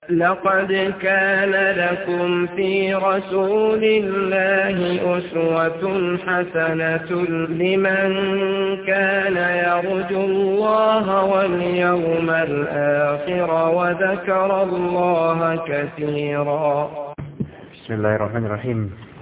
لقد كان لكم في رسول الله أسوة حسنة لمن كان يرجو الله واليوم الآخر وذكر الله كثيرا. بسم الله الرحمن الرحيم.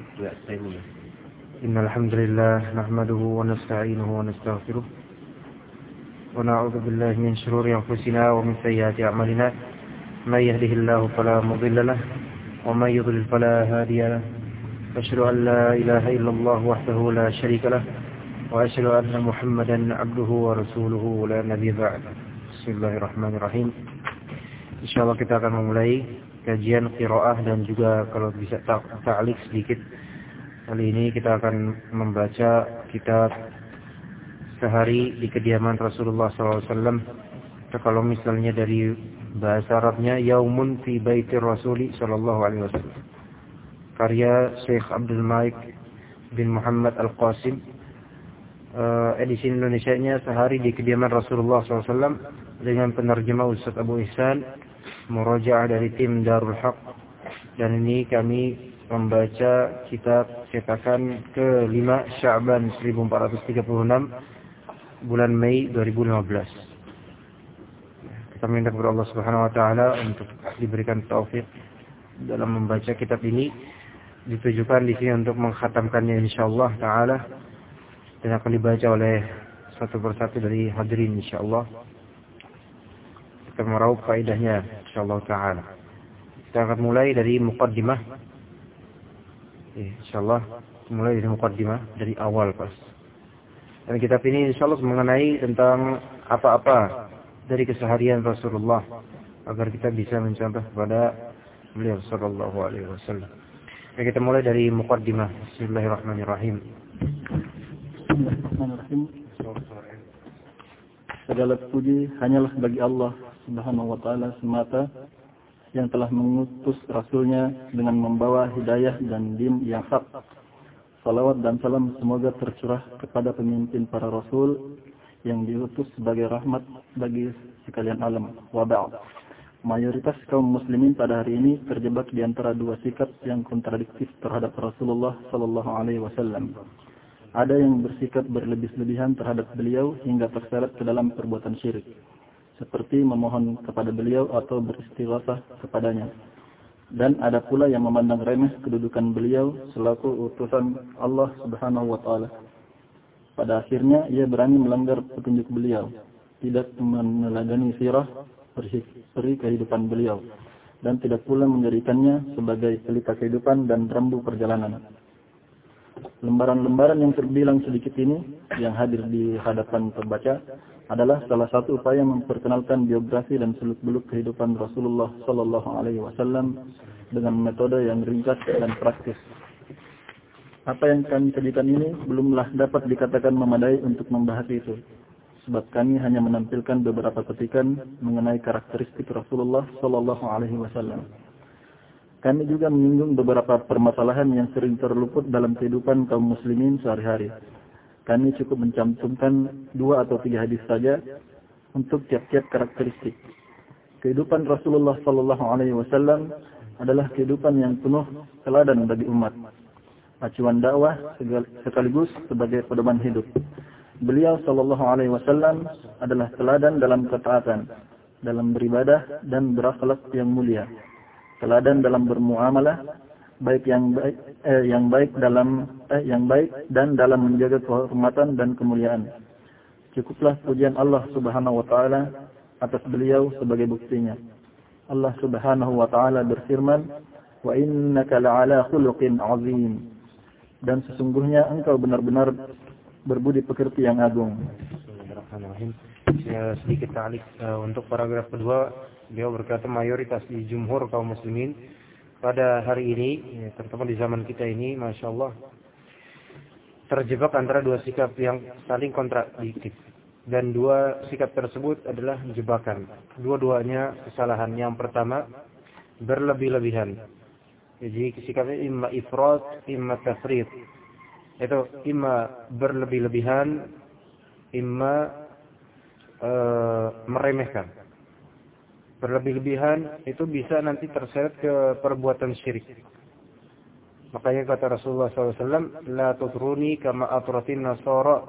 إن الحمد لله نحمده ونستعينه ونستغفره ونعوذ بالله من شرور أنفسنا ومن سيئات أعمالنا. من يهده الله فلا مضل له ومن يضلل فلا هادي له. أشهد أن لا إله إلا الله وحده لا شريك له وأشهد أن محمدا عبده ورسوله لا نبي بعد. Bismillahirrahmanirrahim. Insyaallah kita akan memulai kajian qiraah dan juga kalau bisa ta'liq sedikit. Kali ini kita akan membaca kitab Sehari di Kediaman Rasulullah SAW. Kalau misalnya dari bahasa Arabnya Yaumun fi Baitir Rasuli sallallahu alaihi wasallam. Karya Syekh Abdul Malik bin Muhammad Al-Qasim. Edisi Indonesianya Sehari di Kediaman Rasulullah SAW dengan penerjemah Ustaz Abu Ihsan, murajaah dari tim Darul Haq. Dan ini kami membaca kitab cetakan ke-5 Sya'ban 1436 bulan Mei 2015. Kita minta kepada Allah Subhanahu wa taala untuk diberikan taufik dalam membaca kitab ini. Ditujukan di sini untuk mengkhatamkannya insyaallah taala dan akan dibaca oleh satu persatu dari hadirin insyaallah. Kita meraup faedahnya insyaallah taala. Kita akan mulai dari muqaddimah. Insyaallah mulai dari muqaddimah dari awal pas. Dan kitab ini insyaallah mengenai tentang apa-apa dari keseharian Rasulullah agar kita bisa mencontoh kepada beliau sallallahu alaihi wasallam. Kita mulai dari muqaddimah. Bismillahirrahmanirrahim. Bismillahirrahmanirrahim. Segala puji hanyalah bagi Allah Subhanahu wa taala semata yang telah mengutus rasulnya dengan membawa hidayah dan din yang hak. Salawat dan salam semoga tercurah kepada pemimpin para rasul yang diutus sebagai rahmat bagi sekalian alam. Wa ba'd. Mayoritas kaum muslimin pada hari ini terjebak di antara dua sikap yang kontradiktif terhadap Rasulullah sallallahu alaihi wasallam. Ada yang bersikap berlebih-lebihan terhadap beliau hingga terseret ke dalam perbuatan syirik, seperti memohon kepada beliau atau beristighasah kepadanya. Dan ada pula yang memandang remeh kedudukan beliau selaku utusan Allah Subhanahu wa taala. Pada akhirnya ia berani melanggar petunjuk beliau, tidak meneladani sirah peri kehidupan beliau, dan tidak pula menjadikannya sebagai pelita kehidupan dan rambu perjalanan. Lembaran-lembaran yang terbilang sedikit ini yang hadir di hadapan pembaca adalah salah satu upaya memperkenalkan biografi dan seluk-beluk kehidupan Rasulullah sallallahu alaihi wasallam dengan metode yang ringkas dan praktis. Apa yang kami sajikan ini belumlah dapat dikatakan memadai untuk membahas itu, sebab kami hanya menampilkan beberapa petikan mengenai karakteristik Rasulullah sallallahu alaihi wasallam. Kami juga menyinggung beberapa permasalahan yang sering terluput dalam kehidupan kaum muslimin sehari-hari. Kami cukup mencantumkan 2 atau 3 hadis saja untuk tiap-tiap karakteristik. Kehidupan Rasulullah sallallahu alaihi wasallam adalah kehidupan yang penuh teladan bagi umat, acuan dakwah sekaligus sebagai pedoman hidup. Beliau sallallahu alaihi wasallam adalah teladan dalam ketaatan, dalam beribadah dan berakhlak yang mulia. Teladan dalam bermuamalah, yang baik dan dalam menjaga kehormatan dan kemuliaan. Cukuplah pujian Allah Subhanahu wa taala atas beliau sebagai buktinya. Allah Subhanahu wa taala berfirman, "Wa innaka la'ala khuluqin 'azim." Dan sesungguhnya engkau benar-benar berbudi pekerti yang agung. Bismillahirrahmanirrahim. Sedikit ta'liq untuk paragraf kedua, beliau berkata mayoritas di jumhur kaum muslimin pada hari ini, terutama di zaman kita ini, Masya Allah, terjebak antara dua sikap yang saling kontradiktif. Dan dua sikap tersebut adalah jebakan. Dua-duanya kesalahan. Yang pertama, berlebih-lebihan. Jadi sikapnya imma ifrat, imma tafrid. Itu imma berlebih-lebihan, imma meremehkan. Berlebih-lebihan itu bisa nanti terseret ke perbuatan syirik. Makanya kata Rasulullah SAW, la tutruni kama atratin nasara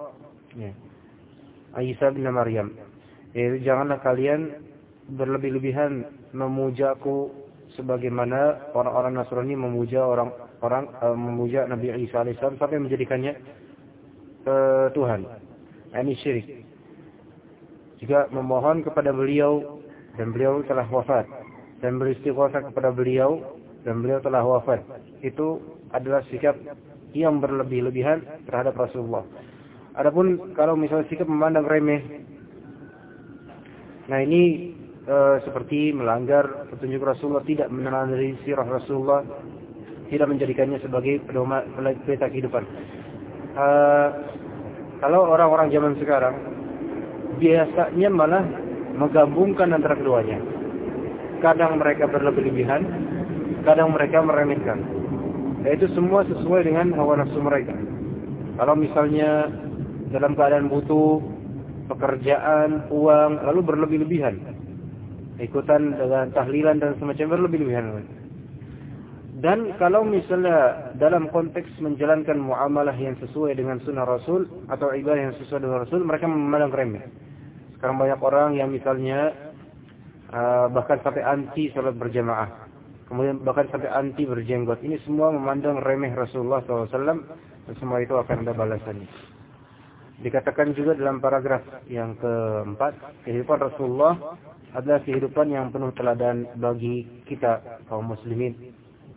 Isa bin Maryam. Yaitu janganlah kalian berlebih-lebihan memujaku sebagaimana orang-orang Nasrani memuja memuja Nabi Isa alaihissalam sampai menjadikannya Tuhan. Ini syirik. Juga memohon kepada beliau dan beliau telah wafat, dan beristighatsah kepada beliau dan beliau telah wafat, itu adalah sikap yang berlebih-lebihan terhadap Rasulullah. Adapun kalau misalnya sikap memandang remeh, nah ini seperti melanggar petunjuk Rasulullah, tidak meneladani sirah Rasulullah, tidak menjadikannya sebagai pedoman peta kehidupan. Kalau orang-orang zaman sekarang biasanya malah menggabungkan antara keduanya. Kadang mereka berlebih-lebihan, kadang mereka meremehkan. Itu semua sesuai dengan hawa nafsu mereka. Kalau misalnya dalam keadaan butuh pekerjaan, uang, lalu berlebih-lebihan, ikutan dengan tahlilan dan semacam berlebih-lebihan. Dan kalau misalnya dalam konteks menjalankan muamalah yang sesuai dengan sunnah Rasul atau ibadah yang sesuai dengan Rasul, mereka memandang remeh. Sekarang banyak orang yang misalnya bahkan sampai anti salat berjamaah, kemudian bahkan sampai anti berjenggot. Ini semua memandang remeh Rasulullah SAW, dan semua itu akan ada balasannya. Dikatakan juga dalam paragraf yang keempat, kehidupan Rasulullah adalah kehidupan yang penuh teladan bagi kita kaum muslimin.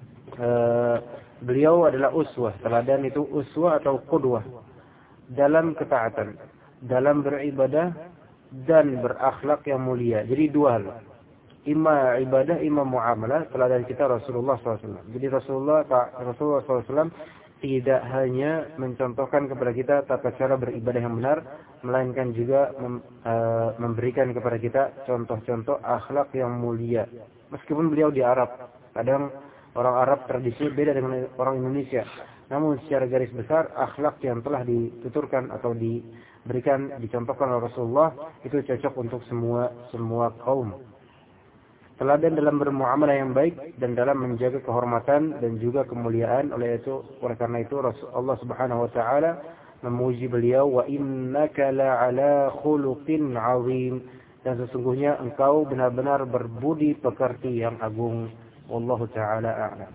Beliau adalah uswah. Teladan itu uswah atau qudwah dalam ketaatan, dalam beribadah dan berakhlak yang mulia. Jadi dua hal, imma ibadah, imma muamalah. Teladan kita Rasulullah SAW. Jadi Rasulullah SAW tidak hanya mencontohkan kepada kita tata cara beribadah yang benar, melainkan juga memberikan kepada kita contoh-contoh akhlak yang mulia. Meskipun beliau di Arab, kadang orang Arab tradisi beda dengan orang Indonesia, namun secara garis besar akhlak yang telah dituturkan atau dicontohkan oleh Rasulullah itu cocok untuk semua kaum. Teladan dalam bermuamalah yang baik dan dalam menjaga kehormatan dan juga kemuliaan. Oleh karena itu Allah Subhanahu wa taala memuji beliau, wa innaka la'ala khuluqin 'azim, dan sesungguhnya engkau benar-benar berbudi pekerti yang agung. Wallahu taala a'lam.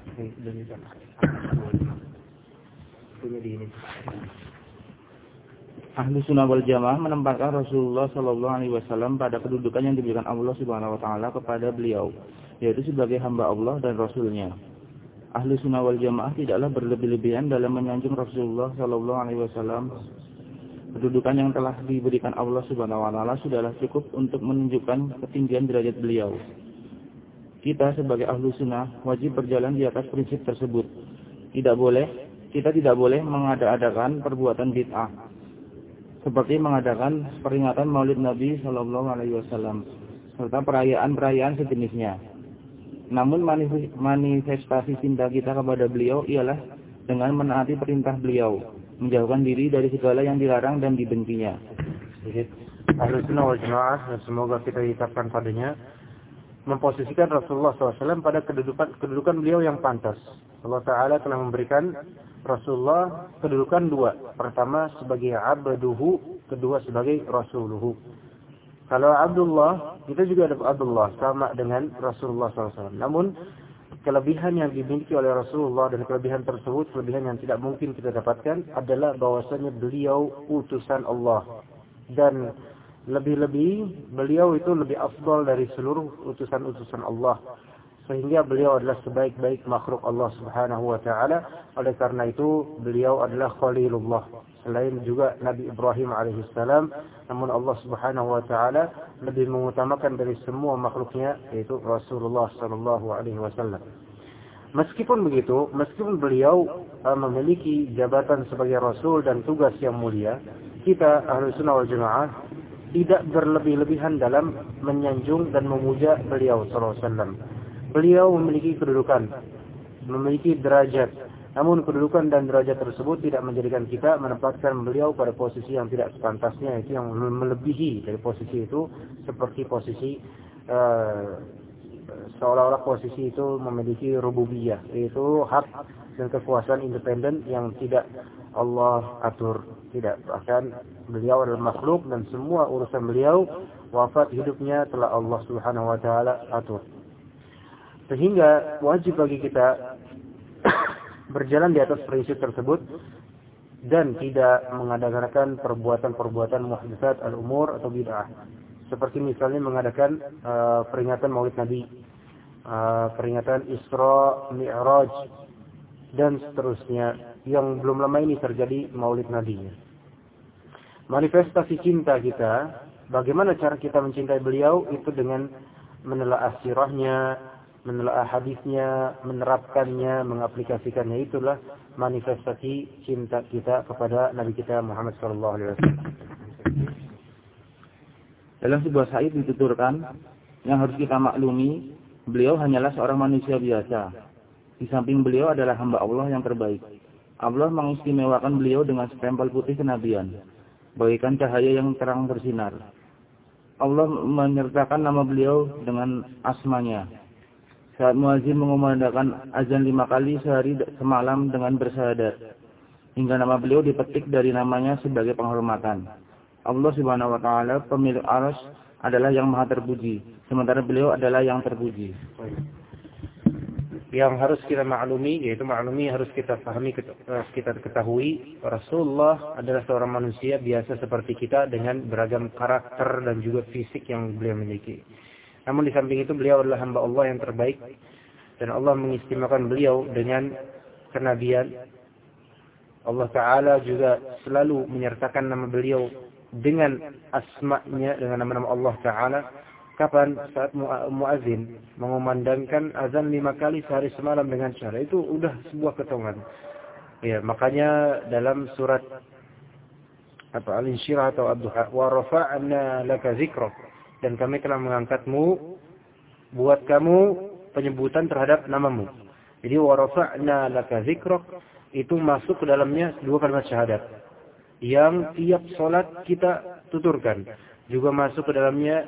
Ahlu sunnah wal jamaah menempatkan Rasulullah Sallallahu Alaihi Wasallam pada kedudukan yang diberikan Allah Subhanahu Wa Taala kepada beliau, yaitu sebagai hamba Allah dan Rasulnya. Ahlu sunnah wal jamaah tidaklah berlebih-lebihan dalam menyanjung Rasulullah Sallallahu Alaihi Wasallam. Kedudukan yang telah diberikan Allah Subhanahu Wa Taala sudahlah cukup untuk menunjukkan ketinggian derajat beliau. Kita sebagai ahlu sunnah wajib berjalan di atas prinsip tersebut. Kita tidak boleh mengada-adakan perbuatan bid'ah, seperti mengadakan peringatan Maulid Nabi Sallallahu Alaihi Wasallam serta perayaan-perayaan sejenisnya. Namun manifestasi cinta kita kepada beliau ialah dengan menaati perintah beliau, menjauhkan diri dari segala yang dilarang dan dibencinya. Ahlus Sunnah wal Jamaah, semoga kita ditetapkan padanya, memposisikan Rasulullah SAW pada kedudukan beliau yang pantas. Allah Ta'ala telah memberikan Rasulullah kedudukan dua. Pertama sebagai abduhu, kedua sebagai rasuluhu. Kalau Abdullah, kita juga ada Abdullah, sama dengan Rasulullah SAW. Namun, kelebihan yang dimiliki oleh Rasulullah dan kelebihan tersebut, kelebihan yang tidak mungkin kita dapatkan adalah bahwasanya beliau utusan Allah. Dan lebih-lebih, beliau itu lebih afdal dari seluruh utusan-utusan Allah. Sehingga beliau adalah sebaik-baik makhluk Allah Subhanahu wa Ta'ala. Oleh karena itu beliau adalah Khalilullah, selain juga Nabi Ibrahim alaihissalam. Namun Allah Subhanahu wa Ta'ala lebih mengutamakan dari semua makhluknya, yaitu Rasulullah sallallahu alaihi wasallam. Meskipun begitu, meskipun beliau memiliki jabatan sebagai Rasul dan tugas yang mulia, kita Ahlus Sunnah wal Jamaah tidak berlebih-lebihan dalam menyanjung dan memuja beliau sallallahu alaihi wasallam. Beliau memiliki kedudukan, memiliki derajat. Namun kedudukan dan derajat tersebut tidak menjadikan kita menempatkan beliau pada posisi yang tidak sepantasnya, yaitu yang melebihi dari posisi itu, seperti posisi seolah-olah posisi itu memiliki rububiyah, yaitu hak dan kekuasaan independen yang tidak Allah atur, tidak. Bahkan beliau adalah makhluk dan semua urusan beliau, wafat hidupnya telah Allah Subhanahu wa taala atur. Sehingga wajib bagi kita berjalan di atas prinsip tersebut dan tidak mengadakan perbuatan-perbuatan muhdatsat al-umur atau bid'ah. Seperti misalnya mengadakan peringatan Maulid Nabi, peringatan Isra Mi'raj dan seterusnya yang belum lama ini terjadi Maulid Nabi. Manifestasi cinta kita, bagaimana cara kita mencintai beliau itu dengan menelaah sirahnya, menelaah hadisnya, menerapkannya, mengaplikasikannya. Itulah manifestasi cinta kita kepada Nabi kita Muhammad SAW. Dalam sebuah syair dituturkan, yang harus kita maklumi, beliau hanyalah seorang manusia biasa. Di samping beliau adalah hamba Allah yang terbaik. Allah mengistimewakan beliau dengan stempel putih kenabian, bagaikan cahaya yang terang bersinar. Allah menyertakan nama beliau dengan asmanya. Saat muazin mengumandangkan azan 5 kali sehari semalam dengan bersyahadat, hingga nama beliau dipetik dari namanya sebagai penghormatan. Allah Subhanahu wa taala pemilik arsy adalah yang maha terpuji, sementara beliau adalah yang terpuji. Yang harus kita maklumi, yaitu harus kita pahami, kita ketahui, Rasulullah adalah seorang manusia biasa seperti kita dengan beragam karakter dan juga fisik yang beliau miliki. Namun di samping itu beliau adalah hamba Allah yang terbaik dan Allah mengistimewakan beliau dengan kenabian. Allah Ta'ala juga selalu menyertakan nama beliau dengan asma'nya, dengan nama-nama Allah Ta'ala. Kapan? Saat muazin mengumandangkan azan 5 kali sehari semalam dengan cara itu udah sebuah ketongan. Ya, makanya dalam surat Al-Insyirah atau Ad-Duha, wa rafa'na laka dzikrak, dan kami telah mengangkatmu buat kamu penyebutan terhadap namamu. Jadi wa rafa'na laka dzikrak itu masuk ke dalamnya 2 kalimat syahadat yang tiap salat kita tuturkan. Juga masuk ke dalamnya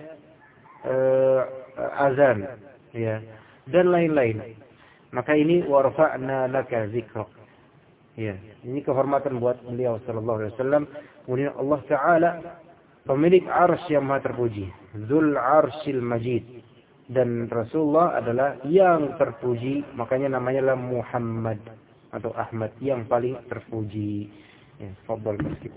azan, ya, dan lain-lain. Maka ini wa rafa'na laka dzikrak. Ya, ini kehormatan buat beliau sallallahu alaihi wasallam. Kemudian Allah Ta'ala pemilik arsy yang maha terpuji, Dzul Arsyil Majid, dan Rasulullah adalah yang terpuji, makanya namanya lah Muhammad atau Ahmad, yang paling terpuji. Ya, fadhal.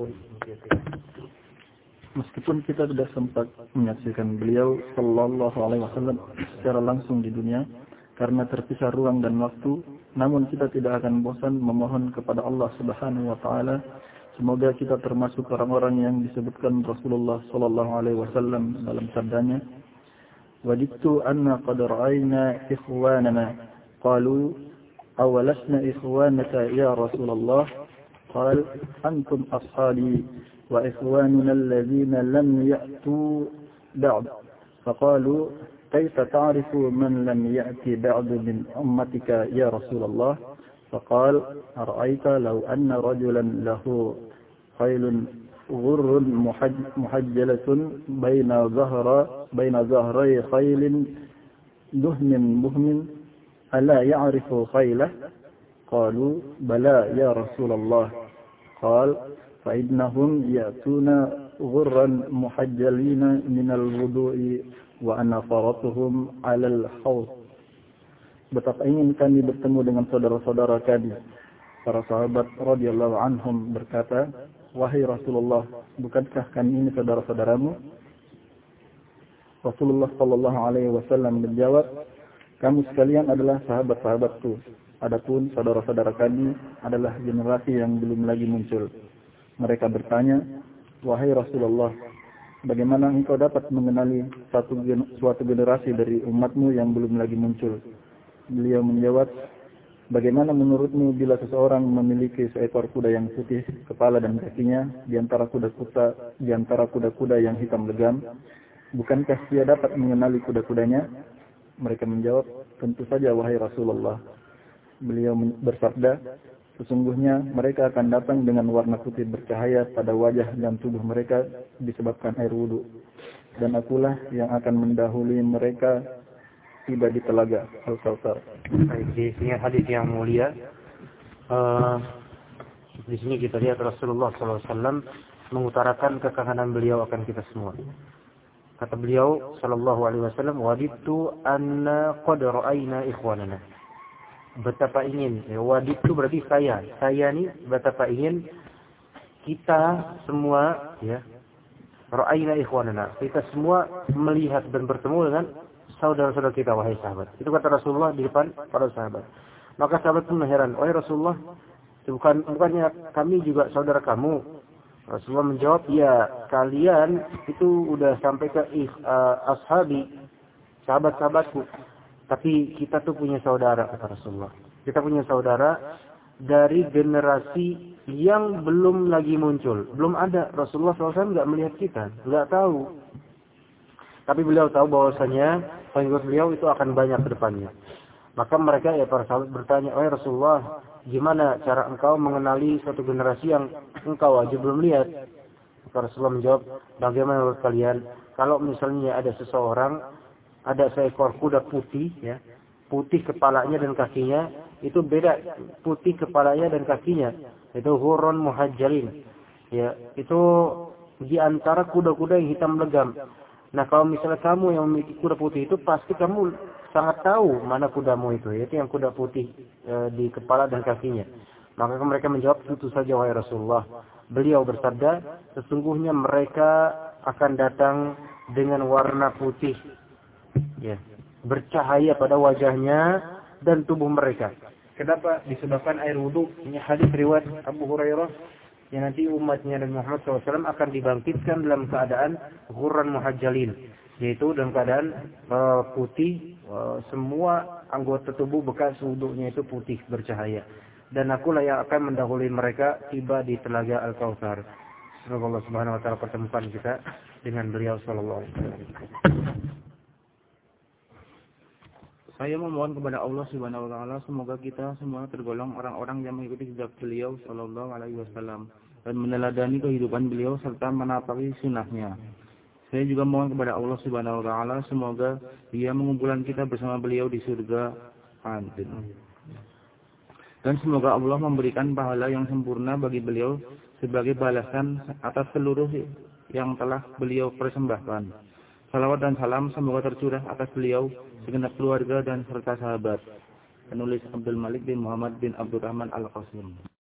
Meskipun kita tidak sempat menyaksikan beliau sallallahu alaihi wasallam secara langsung di dunia karena terpisah ruang dan waktu, namun kita tidak akan bosan memohon kepada Allah Subhanahu wa taala semoga kita termasuk orang-orang yang disebutkan Rasulullah sallallahu alaihi wasallam dalam sabdanya, "Wadittu anna qad ra'ayna ikhwanana qalu awalasna ikhwanaka ya Rasulullah qal antum ashabi wa ikhwanuna alladhina lam ya'tu ba'd faqalu kayfa ta'rifu man lam ya'ti ba'd min ummatika ya Rasulullah faqal ara'aita law anna rajulan lahu khaylun ghurrun muhajjalatun bayna zahray khaylin duhmin buhmin ala ya'rifu khaylah qalu bala ya Rasulullah qal فإنهم يأتون غرا محجلين من الوضوء وأنا فرطهم على الحوض. Betapa ingin kami bertemu dengan saudara-saudara kami. Para sahabat radhiyallahu anhum berkata, "Wahai Rasulullah, bukankah kami ini saudara-saudaramu?" Rasulullah sallallahu alaihi wasallam menjawab, "Kamu sekalian adalah sahabat-sahabatku. Adapun saudara-saudara kami adalah generasi yang belum lagi muncul." Mereka bertanya, "Wahai Rasulullah, bagaimana engkau dapat mengenali suatu generasi dari umatmu yang belum lagi muncul?" Beliau menjawab, "Bagaimana menurutmu bila seseorang memiliki seekor kuda yang putih kepala dan kakinya di antara kuda-kuda yang hitam legam, bukankah dia dapat mengenali kuda-kudanya?" Mereka menjawab, "Tentu saja wahai Rasulullah." Beliau bersabda, Sesungguhnya mereka akan datang dengan warna putih bercahaya pada wajah dan tubuh mereka disebabkan air wudu. Dan akulah yang akan mendahului mereka tiba di telaga Al-Kautsar. Di sini hadis yang mulia. Di sini kita lihat Rasulullah SAW mengutarakan kekangenan beliau akan kita semua. Kata beliau SAW, "Wadidtu anna qad ra'ayna ikhwanana." Betapa ingin, wadid itu berarti saya ni betapa ingin kita semua, ya, ra'ayna ikhwanana, kita semua melihat dan bertemu dengan saudara-saudara kita, wahai sahabat. Itu kata Rasulullah di depan para sahabat. Maka sahabat pun heran, wahai Rasulullah, bukannya kami juga saudara kamu? Rasulullah menjawab, ya, kalian itu udah sampai ke ashabi, sahabat-sahabatku. Tapi kita tuh punya saudara, kata Rasulullah. Kita punya saudara dari generasi yang belum lagi muncul. Belum ada. Rasulullah SAW nggak melihat kita. Nggak tahu. Tapi beliau tahu bahwasanya pengikut beliau itu akan banyak ke depannya. Maka mereka, ya para sahabat bertanya, "Oh Rasulullah, gimana cara engkau mengenali suatu generasi yang engkau aja belum lihat?" Maka Rasulullah menjawab, "Bagaimana menurut kalian kalau misalnya ada seseorang, ada seekor kuda putih, ya, putih kepalanya dan kakinya, itu beda putih kepalanya dan kakinya, itu hurun muhajjalin, ya, itu di antara kuda-kuda yang hitam legam. Nah, kalau misalnya kamu yang memiliki kuda putih itu, pasti kamu sangat tahu mana kudamu itu, yaitu yang kuda putih di kepala dan kakinya." Maka mereka menjawab, "Tentu saja wahai Rasulullah." Beliau bersabda, "Sesungguhnya mereka akan datang dengan warna putih, ya, bercahaya pada wajahnya dan tubuh mereka." Kenapa? Disebabkan air wudu. Ini hadis riwayat Abu Hurairah yang nanti umatnya dan Muhammad SAW akan dibangkitkan dalam keadaan ghurran muhajjalin, yaitu dalam keadaan putih, semua anggota tubuh bekas wudunya itu putih bercahaya. Dan akulah yang akan mendahului mereka tiba di telaga Al-Kautsar. Semoga Allah Subhanahu wa taala pertemukan kita dengan beliau sallallahu alaihi wasallam. Saya memohon kepada Allah Subhanahu wa taala semoga kita semua tergolong orang-orang yang mengikuti jejak beliau sallallahu alaihi wasallam dan meneladani kehidupan beliau serta menapaki sunnahnya. Saya juga mohon kepada Allah Subhanahu wa taala semoga Dia mengumpulkan kita bersama beliau di surga. Amin. Dan semoga Allah memberikan pahala yang sempurna bagi beliau sebagai balasan atas seluruh yang telah beliau persembahkan. Salawat dan salam semoga tercurah atas beliau, segenap keluarga dan serta sahabat. Penulis Abdul Malik bin Muhammad bin Abdurrahman Al-Qasim.